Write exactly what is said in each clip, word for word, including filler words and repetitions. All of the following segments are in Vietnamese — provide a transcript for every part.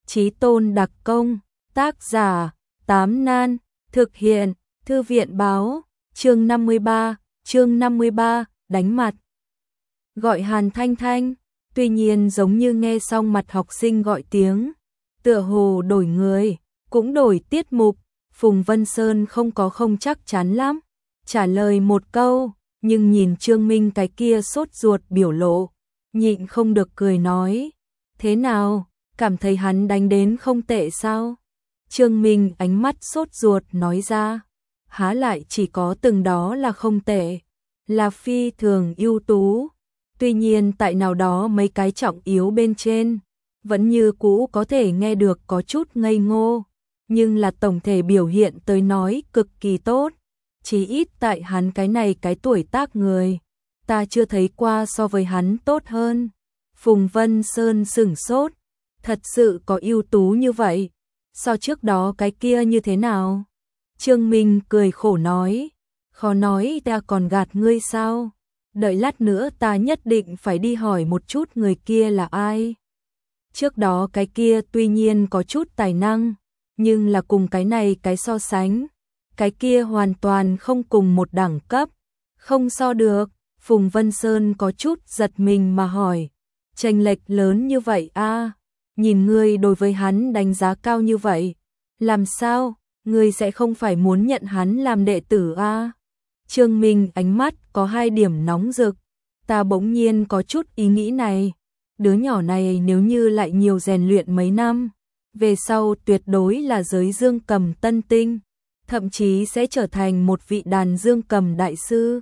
Chí tôn đặc công, tác giả, Tám Nan, thực hiện, Thư viện báo, chương năm mươi ba, chương năm mươi ba, đánh mặt. Gọi Hàn Thanh Thanh, tuy nhiên giống như nghe xong mặt học sinh gọi tiếng, tựa hồ đổi người, cũng đổi tiết mục, Phùng Vân Sơn không có không chắc chắn lắm, trả lời một câu, nhưng nhìn Trương Minh cái kia sốt ruột biểu lộ, nhịn không được cười nói, thế nào, cảm thấy hắn đánh đến không tệ sao? Trương Minh ánh mắt sốt ruột nói ra, há lại chỉ có từng đó là không tệ, là phi thường ưu tú, tuy nhiên tại nào đó mấy cái trọng yếu bên trên, vẫn như cũ có thể nghe được có chút ngây ngô, nhưng là tổng thể biểu hiện tới nói cực kỳ tốt, chỉ ít tại hắn cái này cái tuổi tác người, ta chưa thấy qua so với hắn tốt hơn. Phùng Vân Sơn sửng sốt, thật sự có ưu tú như vậy, so trước đó cái kia như thế nào? Trương Minh cười khổ nói, khó nói ta còn gạt ngươi sao? Đợi lát nữa ta nhất định phải đi hỏi một chút người kia là ai. Trước đó cái kia tuy nhiên có chút tài năng, nhưng là cùng cái này cái so sánh, cái kia hoàn toàn không cùng một đẳng cấp, không so được. Phùng Vân Sơn có chút giật mình mà hỏi, chênh lệch lớn như vậy a? À, nhìn ngươi đối với hắn đánh giá cao như vậy, làm sao, ngươi sẽ không phải muốn nhận hắn làm đệ tử a? À? Trương Minh ánh mắt có hai điểm nóng rực, ta bỗng nhiên có chút ý nghĩ này, đứa nhỏ này nếu như lại nhiều rèn luyện mấy năm, về sau tuyệt đối là giới dương cầm tân tinh, thậm chí sẽ trở thành một vị đàn dương cầm đại sư.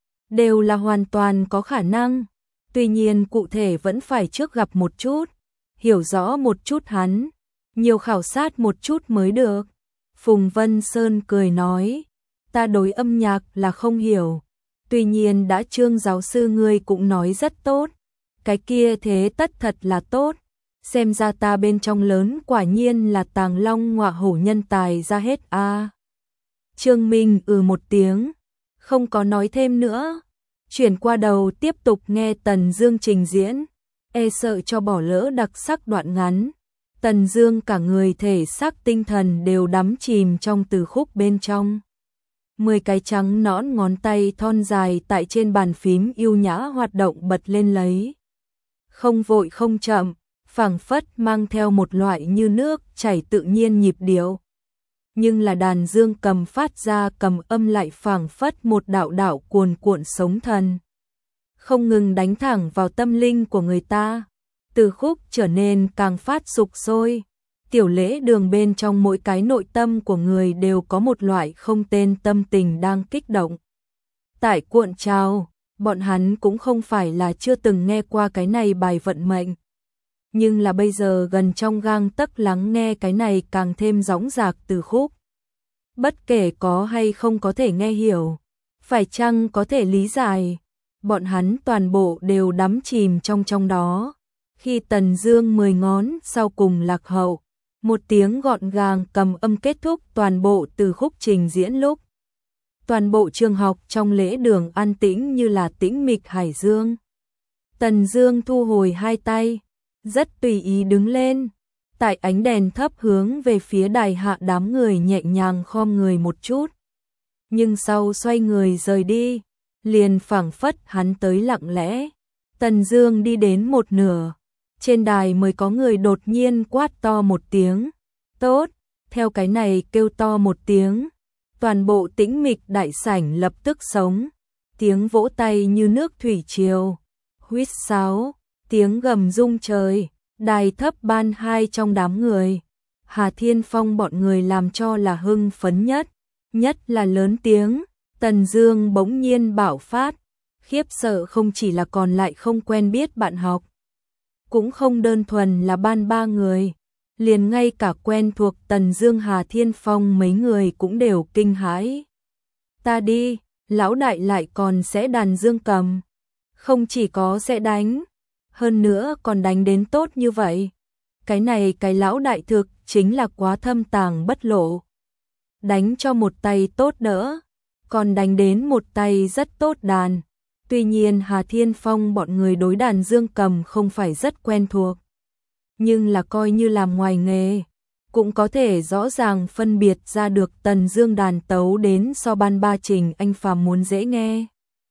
Đều là hoàn toàn có khả năng, tuy nhiên cụ thể vẫn phải trước gặp một chút, hiểu rõ một chút hắn, nhiều khảo sát một chút mới được. Phùng Vân Sơn cười nói, ta đối âm nhạc là không hiểu, tuy nhiên đã Trương giáo sư ngươi cũng nói rất tốt, cái kia thế tất thật là tốt, xem ra ta bên trong lớn quả nhiên là tàng long ngọa hổ nhân tài ra hết a. À. Trương Minh ừ một tiếng, không có nói thêm nữa, chuyển qua đầu tiếp tục nghe Tần Dương trình diễn, e sợ cho bỏ lỡ đặc sắc đoạn ngắn. Tần Dương cả người thể xác tinh thần đều đắm chìm trong từ khúc bên trong. Mười cái trắng nõn ngón tay thon dài tại trên bàn phím yêu nhã hoạt động bật lên lấy. Không vội không chậm, phảng phất mang theo một loại như nước chảy tự nhiên nhịp điệu. Nhưng là đàn dương cầm phát ra cầm âm lại phảng phất một đạo đạo cuồn cuộn sống thần, không ngừng đánh thẳng vào tâm linh của người ta. Từ khúc trở nên càng phát sục sôi, tiểu lễ đường bên trong mỗi cái nội tâm của người đều có một loại không tên tâm tình đang kích động. Tại cuộn trào, bọn hắn cũng không phải là chưa từng nghe qua cái này bài vận mệnh, nhưng là bây giờ gần trong gang tấc lắng nghe cái này càng thêm dõng dạc từ khúc. Bất kể có hay không có thể nghe hiểu, phải chăng có thể lý giải, bọn hắn toàn bộ đều đắm chìm trong trong đó. Khi Tần Dương mười ngón sau cùng lạc hậu, một tiếng gọn gàng cầm âm kết thúc toàn bộ từ khúc trình diễn lúc, toàn bộ trường học trong lễ đường an tĩnh như là tĩnh mịch hải dương. Tần Dương thu hồi hai tay, rất tùy ý đứng lên, tại ánh đèn thấp hướng về phía đài hạ đám người nhẹ nhàng khom người một chút, nhưng sau xoay người rời đi, liền phảng phất hắn tới lặng lẽ. Tần Dương đi đến một nửa, trên đài mới có người đột nhiên quát to một tiếng, tốt, theo cái này kêu to một tiếng, toàn bộ tĩnh mịch đại sảnh lập tức sống, tiếng vỗ tay như nước thủy triều, huýt sáo, tiếng gầm rung trời, đài thấp ban hai trong đám người. Hà Thiên Phong bọn người làm cho là hưng phấn nhất, nhất là lớn tiếng, Tần Dương bỗng nhiên bạo phát, khiếp sợ không chỉ là còn lại không quen biết bạn học, cũng không đơn thuần là ban ba người, liền ngay cả quen thuộc Tần Dương Hà Thiên Phong mấy người cũng đều kinh hãi. Ta đi, lão đại lại còn sẽ đàn dương cầm, không chỉ có sẽ đánh, hơn nữa còn đánh đến tốt như vậy. Cái này cái lão đại thực chính là quá thâm tàng bất lộ. Đánh cho một tay tốt đỡ, còn đánh đến một tay rất tốt đàn. Tuy nhiên Hà Thiên Phong bọn người đối đàn dương cầm không phải rất quen thuộc. nhưng là coi như làm ngoài nghề, cũng có thể rõ ràng phân biệt ra được Tần Dương đàn tấu đến so ban ba Trình Anh Phàm muốn dễ nghe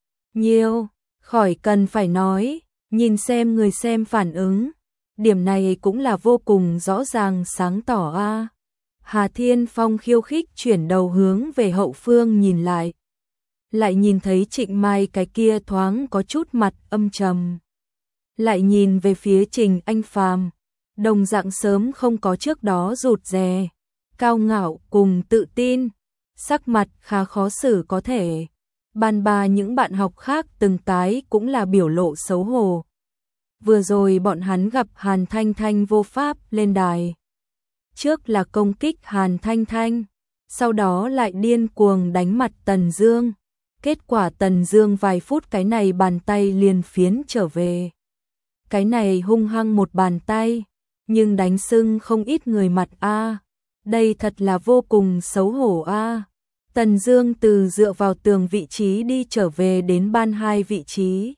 nhiều, khỏi cần phải nói, nhìn xem người xem phản ứng, điểm này cũng là vô cùng rõ ràng sáng tỏ a. À. Hà Thiên Phong khiêu khích chuyển đầu hướng về hậu phương nhìn lại, lại nhìn thấy Trịnh Mai cái kia thoáng có chút mặt âm trầm, lại nhìn về phía Trình Anh Phàm, đồng dạng sớm không có trước đó rụt rè, cao ngạo cùng tự tin, sắc mặt khá khó xử có thể. Ban ba những bạn học khác từng cái cũng là biểu lộ xấu hổ. Vừa rồi bọn hắn gặp Hàn Thanh Thanh vô pháp lên đài. Trước là công kích Hàn Thanh Thanh, sau đó lại điên cuồng đánh mặt Tần Dương. Kết quả Tần Dương vài phút cái này bàn tay liền phiến trở về. Cái này hung hăng một bàn tay, nhưng đánh sưng không ít người mặt a. À. Đây thật là vô cùng xấu hổ a. À. Tần Dương từ dựa vào tường vị trí đi trở về đến ban hai vị trí.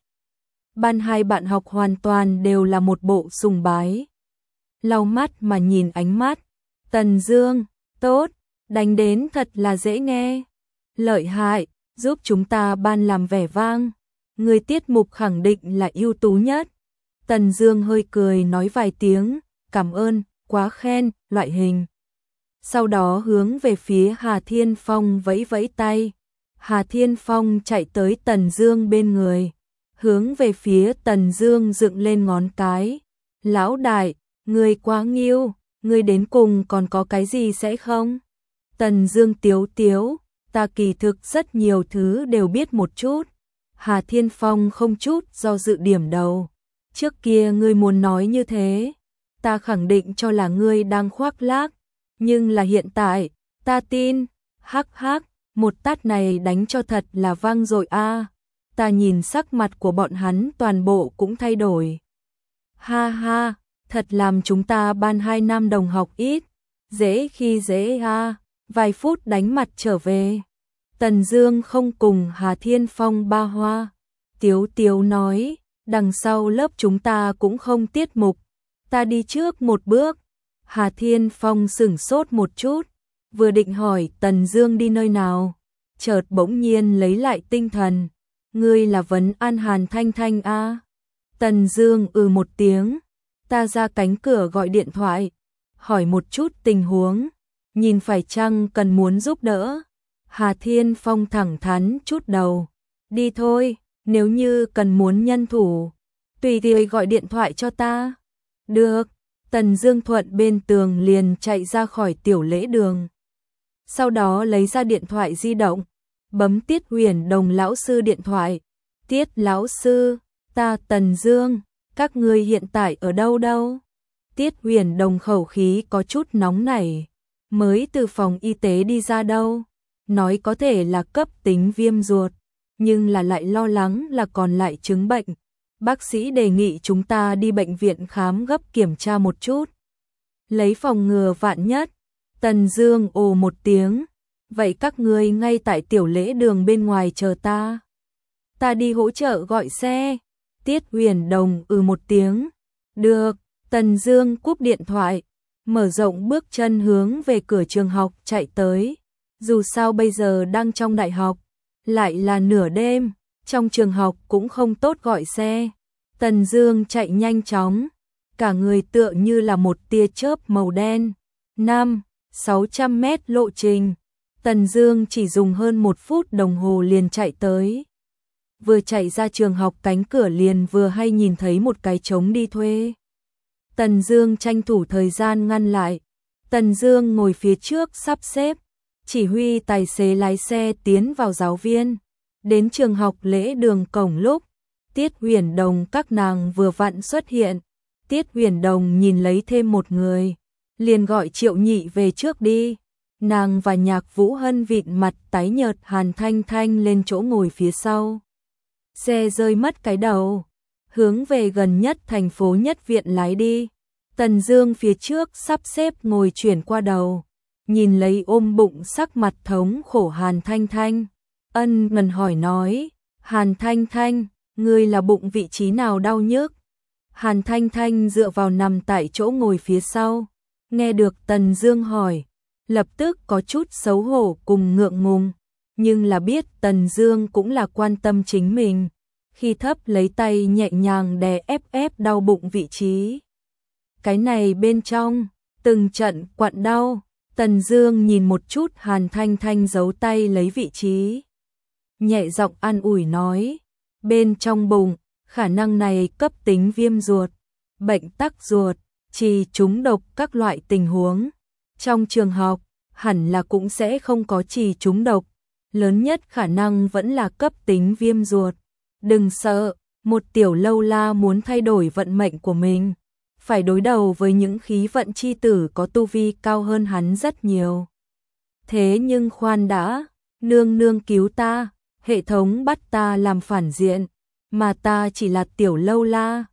Ban hai bạn học hoàn toàn đều là một bộ sùng bái. Lau mắt mà nhìn ánh mắt. Tần Dương, tốt, đánh đến thật là dễ nghe. Lợi hại, giúp chúng ta ban làm vẻ vang. Người tiết mục khẳng định là ưu tú nhất. Tần Dương hơi cười nói vài tiếng, cảm ơn, quá khen, loại hình. Sau đó hướng về phía Hà Thiên Phong vẫy vẫy tay. Hà Thiên Phong chạy tới Tần Dương bên người, hướng về phía Tần Dương dựng lên ngón cái. Lão đại, ngươi quá nghiêu, ngươi đến cùng còn có cái gì sẽ không? Tần Dương tiếu tiếu, ta kỳ thực rất nhiều thứ đều biết một chút. Hà Thiên Phong không chút do dự điểm đầu. Trước kia ngươi muốn nói như thế, ta khẳng định cho là ngươi đang khoác lác. Nhưng là hiện tại, ta tin, hắc hắc, một tát này đánh cho thật là vang dội a. À. Ta nhìn sắc mặt của bọn hắn toàn bộ cũng thay đổi. Ha ha, thật làm chúng ta ban hai năm đồng học ít, dễ khi dễ a, à. Vài phút đánh mặt trở về. Tần Dương không cùng Hà Thiên Phong ba hoa, tiếu tiếu nói, đằng sau lớp chúng ta cũng không tiết mục, ta đi trước một bước. Hà Thiên Phong sửng sốt một chút, vừa định hỏi Tần Dương đi nơi nào, chợt bỗng nhiên lấy lại tinh thần, ngươi là vấn an Hàn Thanh Thanh a? À? Tần Dương ừ một tiếng, ta ra cánh cửa gọi điện thoại, hỏi một chút tình huống, nhìn phải chăng cần muốn giúp đỡ. Hà Thiên Phong thẳng thắn chút đầu, đi thôi, nếu như cần muốn nhân thủ, tùy tiện gọi điện thoại cho ta. Được. Tần Dương thuận bên tường liền chạy ra khỏi tiểu lễ đường. Sau đó lấy ra điện thoại di động, bấm Tiết Huyền Đồng lão sư điện thoại. Tiết lão sư, ta Tần Dương, các ngươi hiện tại ở đâu đâu? Tiết Huyền Đồng khẩu khí có chút nóng nảy, mới từ phòng y tế đi ra đâu, nói có thể là cấp tính viêm ruột, nhưng là lại lo lắng là còn lại chứng bệnh. Bác sĩ đề nghị chúng ta đi bệnh viện khám gấp kiểm tra một chút, lấy phòng ngừa vạn nhất. Tần Dương ồ một tiếng, vậy các ngươi ngay tại tiểu lễ đường bên ngoài chờ ta. Ta đi hỗ trợ gọi xe. Tiết Huyền Đồng ừ một tiếng, được. Tần Dương cúp điện thoại, mở rộng bước chân hướng về cửa trường học chạy tới. Dù sao bây giờ đang trong đại học, lại là nửa đêm, trong trường học cũng không tốt gọi xe. Tần Dương chạy nhanh chóng, cả người tựa như là một tia chớp màu đen. Năm, sáu trăm mét lộ trình, Tần Dương chỉ dùng hơn một phút đồng hồ liền chạy tới. Vừa chạy ra trường học cánh cửa liền vừa hay nhìn thấy một cái trống đi thuê. Tần Dương tranh thủ thời gian ngăn lại. Tần Dương ngồi phía trước sắp xếp, chỉ huy tài xế lái xe tiến vào giáo viên. Đến trường học lễ đường cổng lúc, Tiết Huyền Đồng các nàng vừa vặn xuất hiện. Tiết Huyền Đồng nhìn lấy thêm một người, liền gọi Triệu Nhị về trước đi. Nàng và Nhạc Vũ Hân vịn mặt tái nhợt Hàn Thanh Thanh lên chỗ ngồi phía sau. Xe rơi mất cái đầu, hướng về gần nhất thành phố Nhất Viện lái đi. Tần Dương phía trước sắp xếp ngồi chuyển qua đầu, nhìn lấy ôm bụng sắc mặt thống khổ Hàn Thanh Thanh, ân ngần hỏi nói, Hàn Thanh Thanh, ngươi là bụng vị trí nào đau nhức? Hàn Thanh Thanh dựa vào nằm tại chỗ ngồi phía sau, nghe được Tần Dương hỏi, lập tức có chút xấu hổ cùng ngượng ngùng, nhưng là biết Tần Dương cũng là quan tâm chính mình, khi thấp lấy tay nhẹ nhàng đè ép ép đau bụng vị trí. Cái này bên trong, từng trận quặn đau, Tần Dương nhìn một chút Hàn Thanh Thanh giấu tay lấy vị trí, nhẹ giọng an ủi nói, bên trong bụng, khả năng này cấp tính viêm ruột, bệnh tắc ruột, trì trúng độc các loại tình huống. Trong trường học, hẳn là cũng sẽ không có trì trúng độc, lớn nhất khả năng vẫn là cấp tính viêm ruột. Đừng sợ, một tiểu lâu la muốn thay đổi vận mệnh của mình, phải đối đầu với những khí vận chi tử có tu vi cao hơn hắn rất nhiều. Thế nhưng khoan đã, nương nương cứu ta, hệ thống bắt ta làm phản diện, mà ta chỉ là tiểu lâu la,